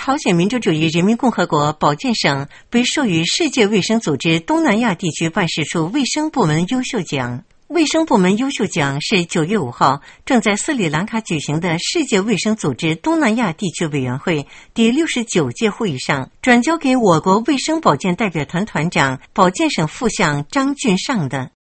朝鲜民主主义人民共和国保健省被授予世界卫生组织东南亚地区办事处卫生部门优秀奖。卫生部门优秀奖是9月5号正在斯里兰卡举行的世界卫生组织东南亚地区委员会第69届会议上转交给我国卫生保健代表团团长、保健省副相张俊尚的。